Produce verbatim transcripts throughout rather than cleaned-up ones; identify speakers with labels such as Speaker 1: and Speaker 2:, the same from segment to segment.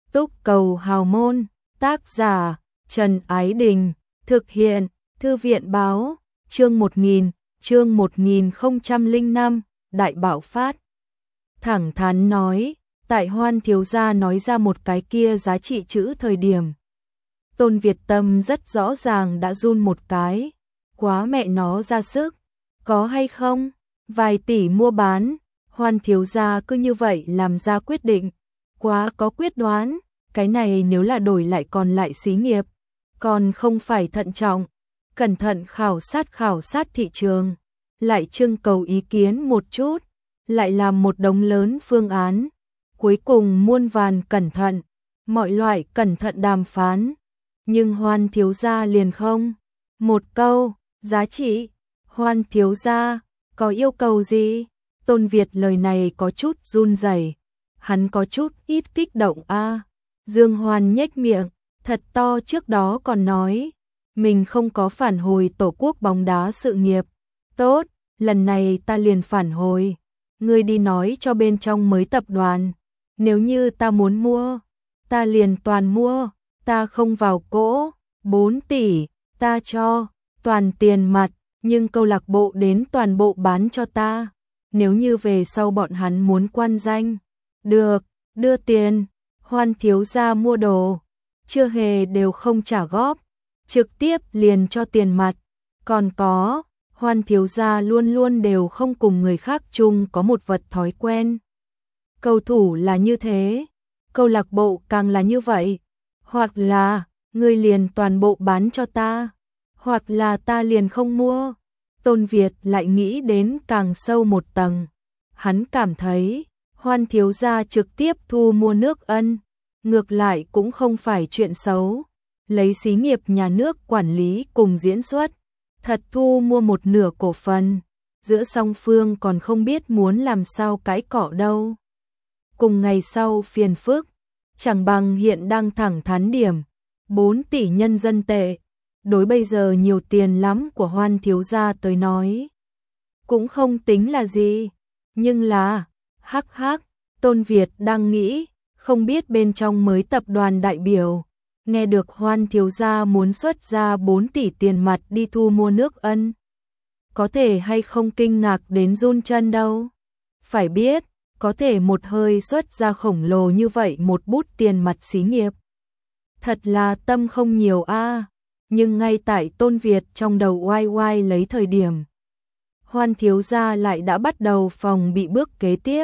Speaker 1: Túc Cầu Hào Môn, tác giả Trần Ái Đình, thực hiện Thư viện Báo, chương một nghìn, chương một nghìn không trăm lẻ năm, Đại Bạo Phát. Thẳng thắn nói, tại Hoan thiếu gia nói ra một cái kia giá trị chữ thời điểm. Tôn Việt Tâm rất rõ ràng đã run một cái, quá mẹ nó ra sức, có hay không, vài tỷ mua bán, Hoan thiếu gia cứ như vậy làm ra quyết định, quá có quyết đoán, cái này nếu là đổi lại còn lại xí nghiệp, còn không phải thận trọng, cẩn thận khảo sát khảo sát thị trường, lại trưng cầu ý kiến một chút, lại làm một đống lớn phương án, cuối cùng muôn vàn cẩn thận, mọi loại cẩn thận đàm phán, nhưng Hoan thiếu gia liền không, một câu, giá trị, Hoan thiếu gia, có yêu cầu gì? Tôn Việt lời này có chút run rẩy, hắn có chút ít kích động a. À. Dương Hoan nhếch miệng, thật to trước đó còn nói, mình không có phản hồi tổ quốc bóng đá sự nghiệp. Tốt, lần này ta liền phản hồi. Ngươi đi nói cho bên trong mới tập đoàn, nếu như ta muốn mua, ta liền toàn mua, ta không vào cỗ, bốn tỷ, ta cho, toàn tiền mặt, nhưng câu lạc bộ đến toàn bộ bán cho ta. Nếu như về sau bọn hắn muốn quan danh, được, đưa tiền, Hoan thiếu gia mua đồ, chưa hề đều không trả góp, trực tiếp liền cho tiền mặt. Còn có, Hoan thiếu gia luôn luôn đều không cùng người khác chung có một vật thói quen. Cầu thủ là như thế, câu lạc bộ càng là như vậy, hoặc là, ngươi liền toàn bộ bán cho ta, hoặc là ta liền không mua. Tôn Việt lại nghĩ đến càng sâu một tầng, hắn cảm thấy, Hoan thiếu gia trực tiếp thu mua nước Ân, ngược lại cũng không phải chuyện xấu, lấy xí nghiệp nhà nước quản lý cùng diễn xuất, thật thu mua một nửa cổ phần, giữa song phương còn không biết muốn làm sao cãi cọ đâu. Cùng ngày sau phiền phức, chẳng bằng hiện đang thẳng thắn điểm, bốn tỷ nhân dân tệ, đối bây giờ nhiều tiền lắm của Hoan thiếu gia tới nói, cũng không tính là gì, nhưng là, hắc hắc, Tôn Việt đang nghĩ, không biết bên trong mới tập đoàn đại biểu, nghe được Hoan thiếu gia muốn xuất ra bốn tỷ tiền mặt đi thu mua nước Ân, có thể hay không kinh ngạc đến run chân đâu. Phải biết, có thể một hơi xuất ra khổng lồ như vậy một bút tiền mặt xí nghiệp. Thật là tâm không nhiều a. À. Nhưng ngay tại Tôn Việt trong đầu oai oai lấy thời điểm, Hoan thiếu gia lại đã bắt đầu phòng bị bước kế tiếp.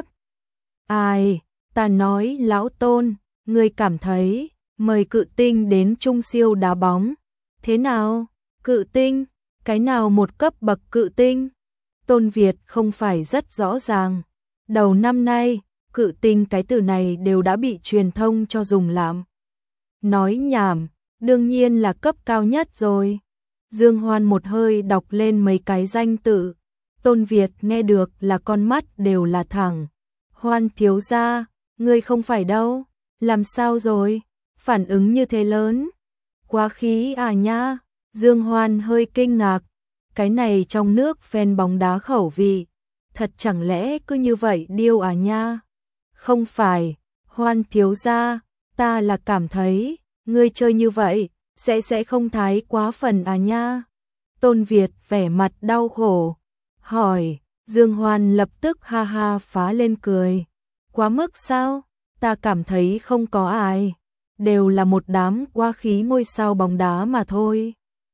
Speaker 1: Ai, ta nói lão Tôn, ngươi cảm thấy, mời Cự Tinh đến Trung Siêu đá bóng. Thế nào? Cự Tinh? Cái nào một cấp bậc Cự Tinh? Tôn Việt không phải rất rõ ràng. Đầu năm nay, Cự Tinh cái từ này đều đã bị truyền thông cho dùng làm. Nói nhảm, đương nhiên là cấp cao nhất rồi. Dương Hoan một hơi đọc lên mấy cái danh tự. Tôn Việt nghe được là con mắt đều là thẳng. Hoan thiếu gia, ngươi không phải đâu, làm sao rồi, phản ứng như thế lớn, quá khí à nha. Dương Hoan hơi kinh ngạc, cái này trong nước fan bóng đá khẩu vị, thật chẳng lẽ cứ như vậy điêu à nha. Không phải, Hoan thiếu gia, ta là cảm thấy, ngươi chơi như vậy, sẽ sẽ không thái quá phần à nha. Tôn Việt vẻ mặt đau khổ, hỏi. Dương Hoan lập tức ha ha phá lên cười. Quá mức sao? Ta cảm thấy không có ai. Đều là một đám quá khí ngôi sao bóng đá mà thôi.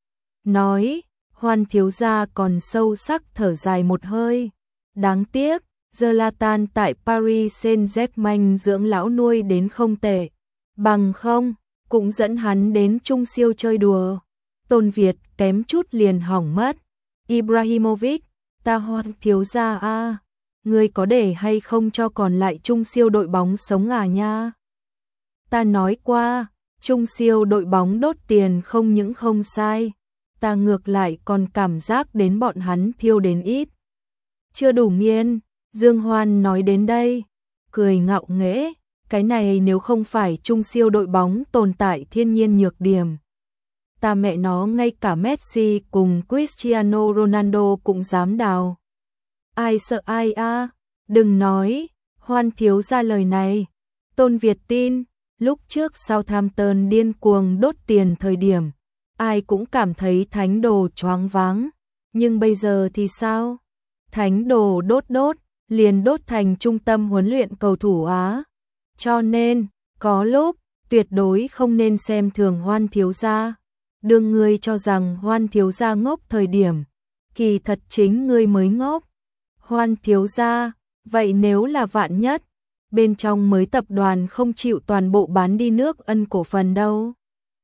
Speaker 1: Nói, Hoan thiếu gia còn sâu sắc thở dài một hơi. Đáng tiếc, Zlatan tại Paris Saint-Germain dưỡng lão nuôi đến không tệ. Bằng không, cũng dẫn hắn đến Trung Siêu chơi đùa. Tôn Việt kém chút liền hỏng mất. Ibrahimovic, ta Hoan thiếu gia a, à, ngươi có để hay không cho còn lại Trung Siêu đội bóng sống à nha. Ta nói qua, Trung Siêu đội bóng đốt tiền không những không sai, ta ngược lại còn cảm giác đến bọn hắn thiêu đến ít. Chưa đủ nghiền, Dương Hoan nói đến đây, cười ngạo nghễ, cái này nếu không phải Trung Siêu đội bóng tồn tại thiên nhiên nhược điểm. Ta mẹ nó ngay cả Messi cùng Cristiano Ronaldo cũng dám đào. Ai sợ ai a? À? Đừng nói, Hoan thiếu gia lời này. Tôn Việt tin, Lúc trước Southampton điên cuồng đốt tiền thời điểm, ai cũng cảm thấy thánh đồ choáng váng, nhưng bây giờ thì sao? Thánh đồ đốt đốt, liền đốt thành trung tâm huấn luyện cầu thủ Á. Cho nên, có lúc, tuyệt đối không nên xem thường Hoan thiếu gia. Đương ngươi cho rằng Hoan thiếu gia ngốc thời điểm, kỳ thật chính ngươi mới ngốc. Hoan thiếu gia, vậy nếu là vạn nhất, bên trong mới tập đoàn không chịu toàn bộ bán đi nước Ân cổ phần đâu.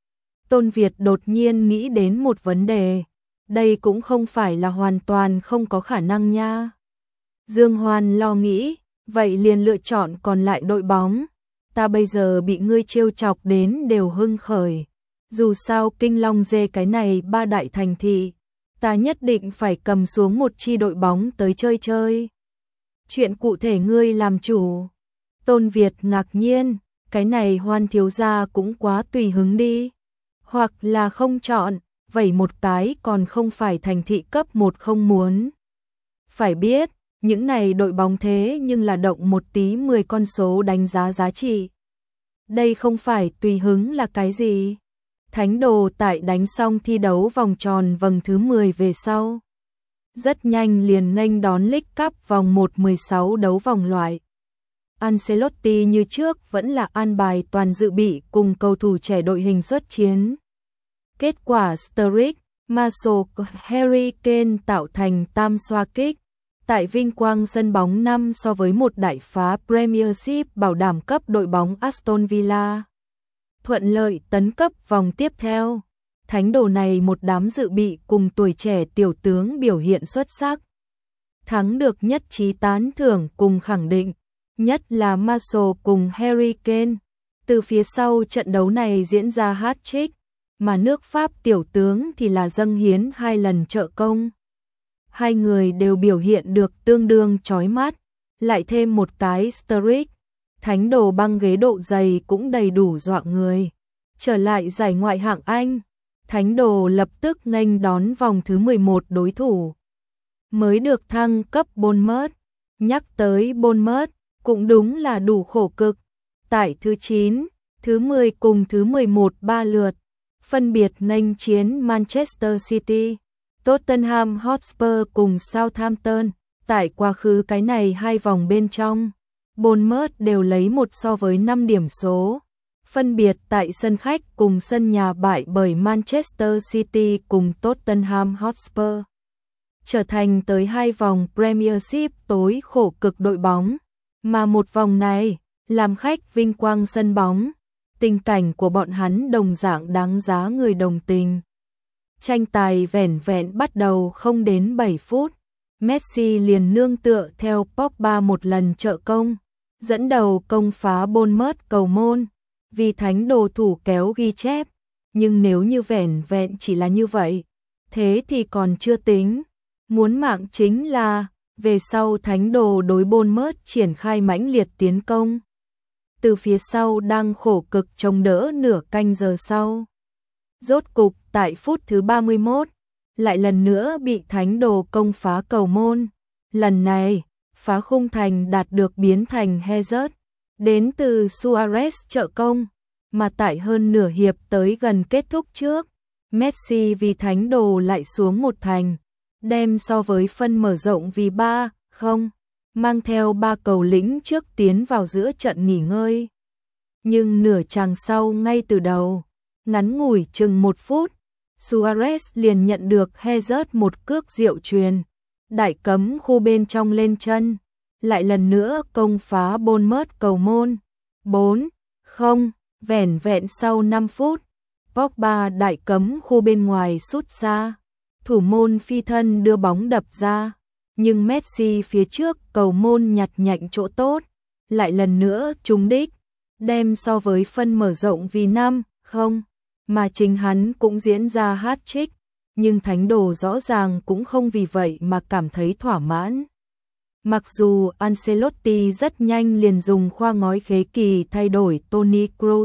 Speaker 1: Tôn Việt đột nhiên nghĩ đến một vấn đề, đây cũng không phải là hoàn toàn không có khả năng nha. Dương Hoan lo nghĩ, vậy liền lựa chọn còn lại đội bóng. Ta bây giờ bị ngươi trêu chọc đến đều hưng khởi. Dù sao Kinh Long Dê cái này ba đại thành thị, ta nhất định phải cầm xuống một chi đội bóng tới chơi chơi. Chuyện cụ thể ngươi làm chủ. Tôn Việt ngạc nhiên, cái này Hoan thiếu gia cũng quá tùy hứng đi. Hoặc là không chọn, vậy một cái còn không phải thành thị cấp một không muốn. Phải biết, những này đội bóng thế nhưng là động một tí mười con số đánh giá giá trị. Đây không phải tùy hứng là cái gì? Thánh đồ tại đánh xong thi đấu vòng tròn vòng thứ mười về sau. Rất nhanh liền nghênh đón League Cup vòng một mười sáu đấu vòng loại. Ancelotti như trước vẫn là an bài toàn dự bị cùng cầu thủ trẻ đội hình xuất chiến. Kết quả Sturridge, Martial, Harry Kane tạo thành tam xoa kích. Tại vinh quang sân bóng năm so với một đại phá Premiership bảo đảm cấp đội bóng Aston Villa. Thuận lợi tấn cấp vòng tiếp theo. Thánh đồ này một đám dự bị cùng tuổi trẻ tiểu tướng biểu hiện xuất sắc. Thắng được nhất trí tán thưởng cùng khẳng định, nhất là Martial cùng Harry Kane. Từ phía sau trận đấu này diễn ra hat-trick, mà nước Pháp tiểu tướng thì là dâng hiến hai lần trợ công. Hai người đều biểu hiện được tương đương chói mắt, lại thêm một cái Sturridge, thánh đồ băng ghế độ dày cũng đầy đủ dọa người. Trở lại giải ngoại hạng Anh, thánh đồ lập tức nghênh đón vòng thứ mười một đối thủ. Mới được thăng cấp Bournemouth, nhắc tới Bournemouth, cũng đúng là đủ khổ cực. Tại thứ chín, thứ mười cùng thứ mười một ba lượt, phân biệt nghênh chiến Manchester City, Tottenham Hotspur cùng Southampton. Tại quá khứ cái này hai vòng bên trong, Bournemouth đều lấy một so với năm điểm số, phân biệt tại sân khách cùng sân nhà bại bởi Manchester City cùng Tottenham Hotspur. Trở thành tới hai vòng Premiership tối khổ cực đội bóng, mà một vòng này, làm khách vinh quang sân bóng, tình cảnh của bọn hắn đồng dạng đáng giá người đồng tình. Tranh tài vẻn vẹn bắt đầu không đến bảy phút, Messi liền nương tựa theo Pogba một lần trợ công, dẫn đầu công phá Bournemouth cầu môn, vì thánh đồ thủ kéo ghi chép, nhưng nếu như vẻn vẹn chỉ là như vậy, thế thì còn chưa tính. Muốn mạng chính là, về sau thánh đồ đối Bournemouth triển khai mãnh liệt tiến công. Từ phía sau đang khổ cực chống đỡ nửa canh giờ sau. Rốt cục tại phút thứ ba mươi mốt, lại lần nữa bị thánh đồ công phá cầu môn. Lần này, phá khung thành đạt được biến thành Hazard, đến từ Suarez trợ công, mà tại hơn nửa hiệp tới gần kết thúc trước, Messi vì thánh đồ lại xuống một thành, đem so với phân mở rộng vì ba không, mang theo ba cầu lĩnh trước tiến vào giữa trận nghỉ ngơi. Nhưng nửa chàng sau ngay từ đầu, ngắn ngủi chừng một phút, Suarez liền nhận được Hazard một cước diệu truyền, đại cấm khu bên trong lên chân, lại lần nữa công phá Bournemouth cầu môn. bốn không, vẻn vẹn sau năm phút, Pogba đại cấm khu bên ngoài sút xa, thủ môn phi thân đưa bóng đập ra, nhưng Messi phía trước cầu môn nhặt nhạnh chỗ tốt, lại lần nữa trúng đích, đem so với phân mở rộng vì năm không, mà chính hắn cũng diễn ra hat-trick, nhưng thánh đồ rõ ràng cũng không vì vậy mà cảm thấy thỏa mãn. Mặc dù Ancelotti rất nhanh liền dùng khoa ngói khế kỳ thay đổi Toni Kroos,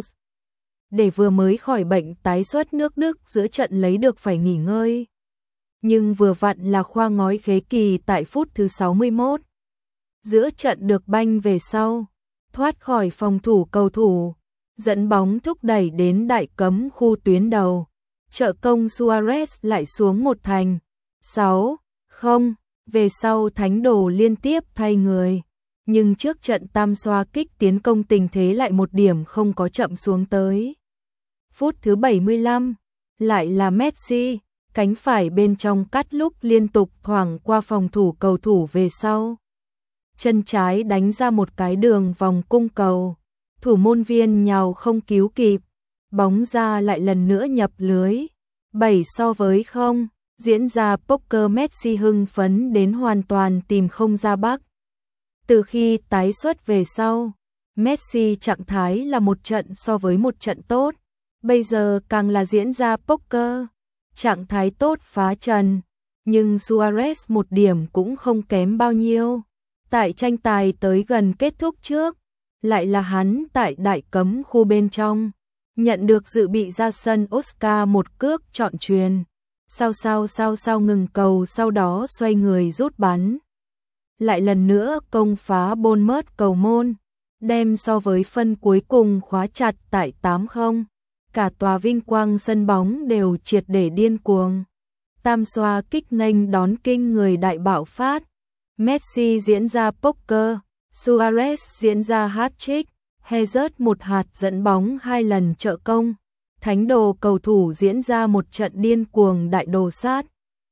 Speaker 1: để vừa mới khỏi bệnh tái xuất nước Đức giữa trận lấy được phải nghỉ ngơi. Nhưng vừa vặn là khoa ngói khế kỳ tại phút thứ sáu mươi mốt. Giữa trận được banh về sau, thoát khỏi phòng thủ cầu thủ, dẫn bóng thúc đẩy đến đại cấm khu tuyến đầu. Trợ công Suarez lại xuống một thành sáu không, về sau Thánh Đồ liên tiếp thay người. Nhưng trước trận tam xoa kích tiến công tình thế lại một điểm không có chậm xuống tới. Phút thứ bảy mươi lăm, lại là Messi, cánh phải bên trong cắt lúc liên tục thoảng qua phòng thủ cầu thủ về sau. Chân trái đánh ra một cái đường vòng cung cầu, thủ môn viên nhào không cứu kịp, bóng ra lại lần nữa nhập lưới. bảy so với không, diễn ra poker Messi hưng phấn đến hoàn toàn tìm không ra bắc. Từ khi tái xuất về sau, Messi trạng thái là một trận so với một trận tốt, bây giờ càng là diễn ra poker, trạng thái tốt phá trần, nhưng Suarez một điểm cũng không kém bao nhiêu. Tại tranh tài tới gần kết thúc trước, lại là hắn tại đại cấm khu bên trong, nhận được dự bị ra sân Oscar một cước chọn chuyền. Sao sao sao sao ngừng cầu, sau đó xoay người rút bắn. Lại lần nữa công phá Bournemouth cầu môn, đem so với phân cuối cùng khóa chặt tại tám không. Cả tòa vinh quang sân bóng đều triệt để điên cuồng. Tam xoa kích nghênh đón kinh người đại bạo phát. Messi diễn ra poker, Suarez diễn ra hat-trick, Hazard một hạt dẫn bóng hai lần trợ công. Thánh Đồ cầu thủ diễn ra một trận điên cuồng đại đồ sát.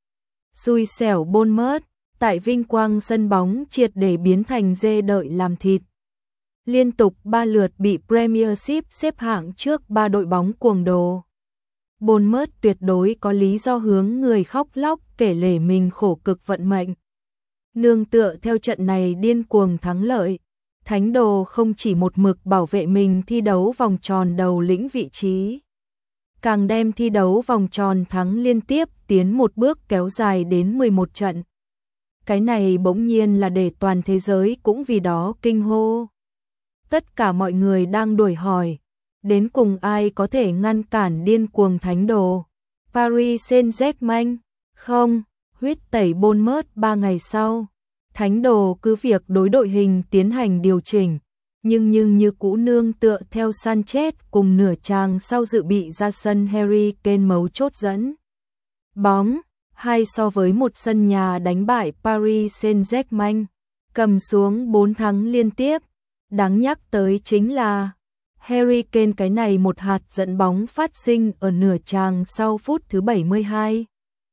Speaker 1: Xui xẻo Bournemouth, tại vinh quang sân bóng triệt để biến thành dê đợi làm thịt. Liên tục ba lượt bị Premiership xếp hạng trước ba đội bóng cuồng đồ. Bournemouth tuyệt đối có lý do hướng người khóc lóc kể lể mình khổ cực vận mệnh. Nương tựa theo trận này điên cuồng thắng lợi, Thánh Đồ không chỉ một mực bảo vệ mình thi đấu vòng tròn đầu lĩnh vị trí, càng đem thi đấu vòng tròn thắng liên tiếp tiến một bước kéo dài đến mười một trận. Cái này bỗng nhiên là để toàn thế giới cũng vì đó kinh hô. Tất cả mọi người đang đuổi hỏi, đến cùng ai có thể ngăn cản điên cuồng Thánh Đồ? Paris Saint-Germain? Không, huyết tẩy Bournemouth ba ngày sau. Thánh Đồ cứ việc đối đội hình tiến hành điều chỉnh, nhưng nhưng như cũ nương tựa theo Sanchez cùng nửa chàng sau dự bị ra sân Harry Kane mấu chốt dẫn bóng, hai so với một sân nhà đánh bại Paris Saint-Germain, cầm xuống bốn thắng liên tiếp. Đáng nhắc tới chính là Harry Kane cái này một hạt dẫn bóng phát sinh ở nửa chàng sau phút thứ bảy mươi hai.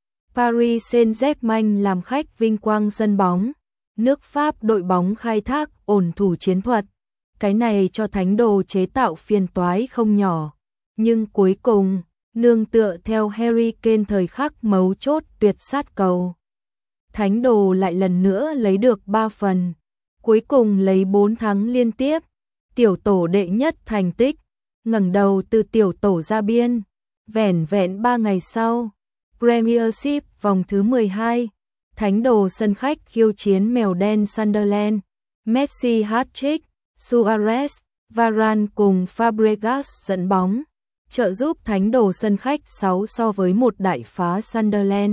Speaker 1: Paris Saint-Germain làm khách vinh quang sân bóng, nước Pháp đội bóng khai thác ổn thủ chiến thuật. Cái này cho Thánh Đồ chế tạo phiền toái không nhỏ, nhưng cuối cùng, nương tựa theo Harry Kane thời khắc mấu chốt tuyệt sát cầu, Thánh Đồ lại lần nữa lấy được ba phần, cuối cùng lấy bốn thắng liên tiếp, tiểu tổ đệ nhất thành tích, ngẩng đầu từ tiểu tổ ra biên. Vẻn vẹn ba ngày sau, Premiership vòng thứ mười hai, Thánh Đồ sân khách khiêu chiến mèo đen Sunderland, Messi hat-trick, Suarez, Varane cùng Fabregas dẫn bóng, trợ giúp Thánh Đồ sân khách sáu so với một đại phá Sunderland.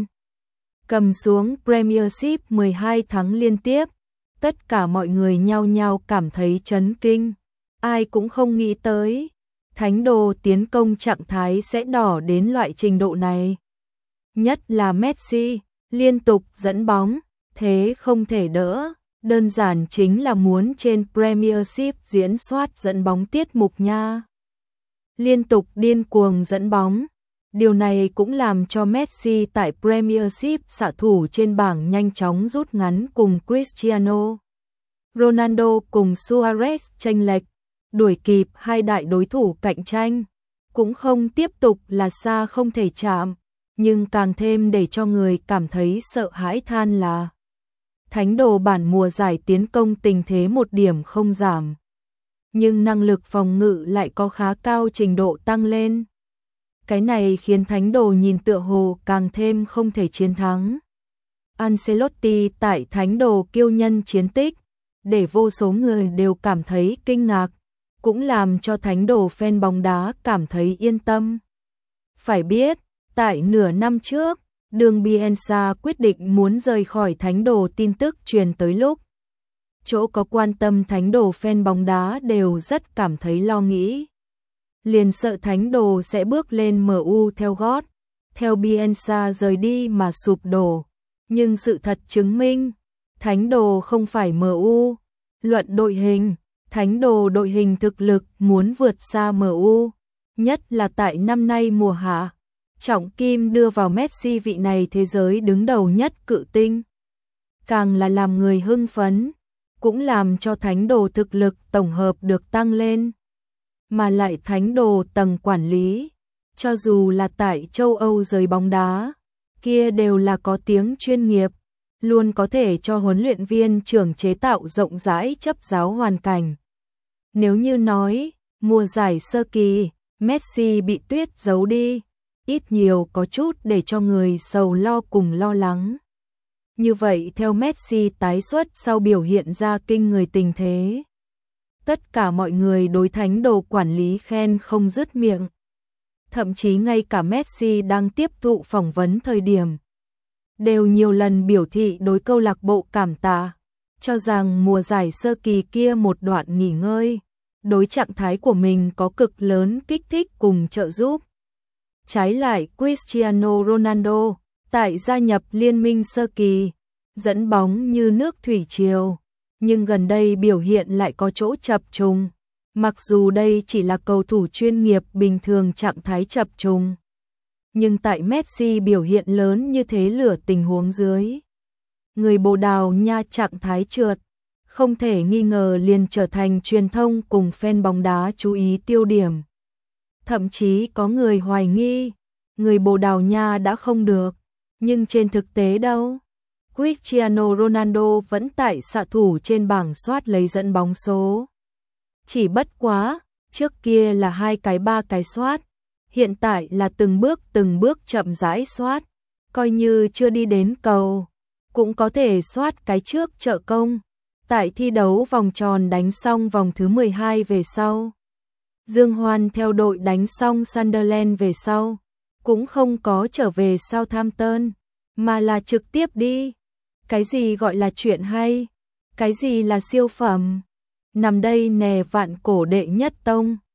Speaker 1: Cầm xuống Premiership mười hai thắng liên tiếp, tất cả mọi người nhao nhao cảm thấy chấn kinh, ai cũng không nghĩ tới Thánh Đồ tiến công trạng thái sẽ đỏ đến loại trình độ này. Nhất là Messi, liên tục dẫn bóng, thế không thể đỡ, đơn giản chính là muốn trên Premiership diễn soát dẫn bóng tiết mục nha. Liên tục điên cuồng dẫn bóng, điều này cũng làm cho Messi tại Premiership xạ thủ trên bảng nhanh chóng rút ngắn cùng Cristiano Ronaldo cùng Suarez chênh lệch, đuổi kịp hai đại đối thủ cạnh tranh, cũng không tiếp tục là xa không thể chạm, nhưng càng thêm để cho người cảm thấy sợ hãi than là Thánh Đồ bản mùa giải tiến công tình thế một điểm không giảm, nhưng năng lực phòng ngự lại có khá cao trình độ tăng lên. Cái này khiến Thánh Đồ nhìn tựa hồ càng thêm không thể chiến thắng. Ancelotti tại Thánh Đồ kiêu nhân chiến tích, để vô số người đều cảm thấy kinh ngạc, cũng làm cho Thánh Đồ fan bóng đá cảm thấy yên tâm. Phải biết, tại nửa năm trước, đường Bielsa quyết định muốn rời khỏi Thánh Đồ tin tức truyền tới lúc, chỗ có quan tâm Thánh Đồ fan bóng đá đều rất cảm thấy lo nghĩ. liền sợ thánh đồ sẽ bước lên em u theo gót, theo Bielsa rời đi mà sụp đổ. Nhưng sự thật chứng minh, thánh đồ không phải em u. Luận đội hình, thánh đồ đội hình thực lực muốn vượt xa em u, nhất là tại năm nay mùa hạ. Trọng kim đưa vào Messi vị này thế giới đứng đầu nhất cự tinh. Càng là làm người hưng phấn, cũng làm cho thánh đồ thực lực tổng hợp được tăng lên. Mà lại thánh đồ tầng quản lý, cho dù là tại châu Âu giới bóng đá, kia đều là có tiếng chuyên nghiệp, luôn có thể cho huấn luyện viên trưởng chế tạo rộng rãi chấp giáo hoàn cảnh. Nếu như nói, mùa giải sơ kỳ, Messi bị tuyết giấu đi, ít nhiều có chút để cho người sầu lo cùng lo lắng. Như vậy theo Messi tái xuất sau biểu hiện ra kinh người tình thế, tất cả mọi người đối thánh đồ quản lý khen không dứt miệng. Thậm chí ngay cả Messi đang tiếp thụ phỏng vấn thời điểm, đều nhiều lần biểu thị đối câu lạc bộ cảm tạ, cho rằng mùa giải sơ kỳ kia một đoạn nghỉ ngơi, đối trạng thái của mình có cực lớn kích thích cùng trợ giúp. Trái lại Cristiano Ronaldo, tại gia nhập liên minh sơ kỳ, dẫn bóng như nước thủy triều, nhưng gần đây biểu hiện lại có chỗ chập trùng. Mặc dù đây chỉ là cầu thủ chuyên nghiệp bình thường trạng thái chập trùng, nhưng tại Messi biểu hiện lớn như thế lửa tình huống dưới, người Bồ Đào Nha trạng thái trượt, không thể nghi ngờ liền trở thành truyền thông cùng fan bóng đá chú ý tiêu điểm. Thậm chí có người hoài nghi, người Bồ Đào Nha đã không được, nhưng trên thực tế đâu? Cristiano Ronaldo vẫn tại xạ thủ trên bảng soát lấy dẫn bóng số. Chỉ bất quá, trước kia là hai cái ba cái soát, hiện tại là từng bước từng bước chậm rãi soát, coi như chưa đi đến cầu, cũng có thể soát cái trước trợ công. Tại thi đấu vòng tròn đánh xong vòng thứ mười hai về sau, Dương Hoan theo đội đánh xong Sunderland về sau, cũng không có trở về Southampton, mà là trực tiếp đi. Cái gì gọi là chuyện hay? Cái gì là siêu phẩm? Nằm đây nè vạn cổ đệ nhất tông.